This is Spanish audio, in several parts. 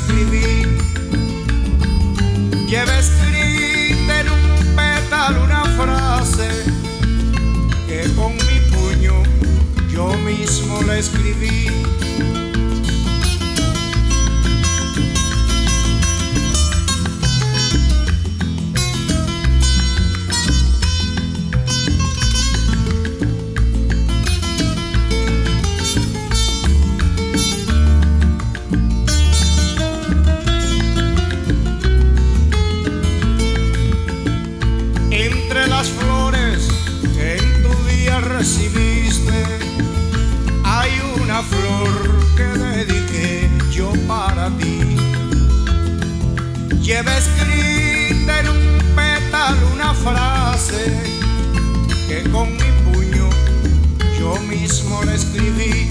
escribí. Lleva escrita en un pétalo una frase que con mi puño yo mismo la escribí. Entre las flores que en tu día recibiste, hay una flor que dediqué yo para ti. Lleva escrita en un pétalo una frase que con mi puño yo mismo la escribí.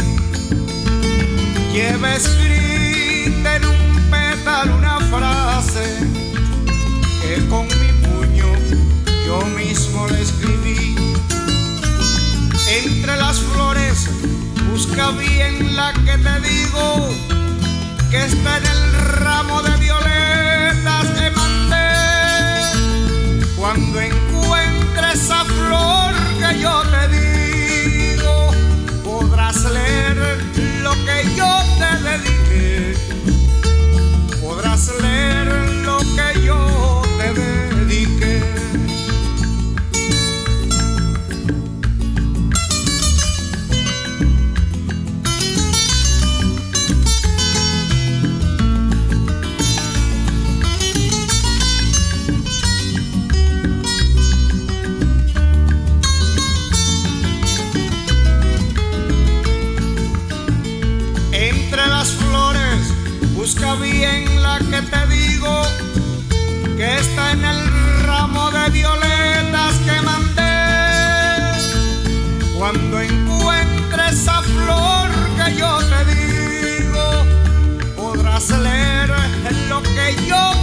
Lleva escrita en un pétalo una frase que con mi puño yo mismo la escribí. Entre las flores busca bien la que te digo, que está en el ramo de violetas que mandé. Cuando encuentres esa flor que yo te digo, podrás leer lo que yo te dediqué. Podrás leer lo que yo te dediqué. Entre las flores busca bien la que te digo, que está en el ramo de violetas que mandé. Cuando encuentres esa flor que yo te digo, podrás leer lo que yo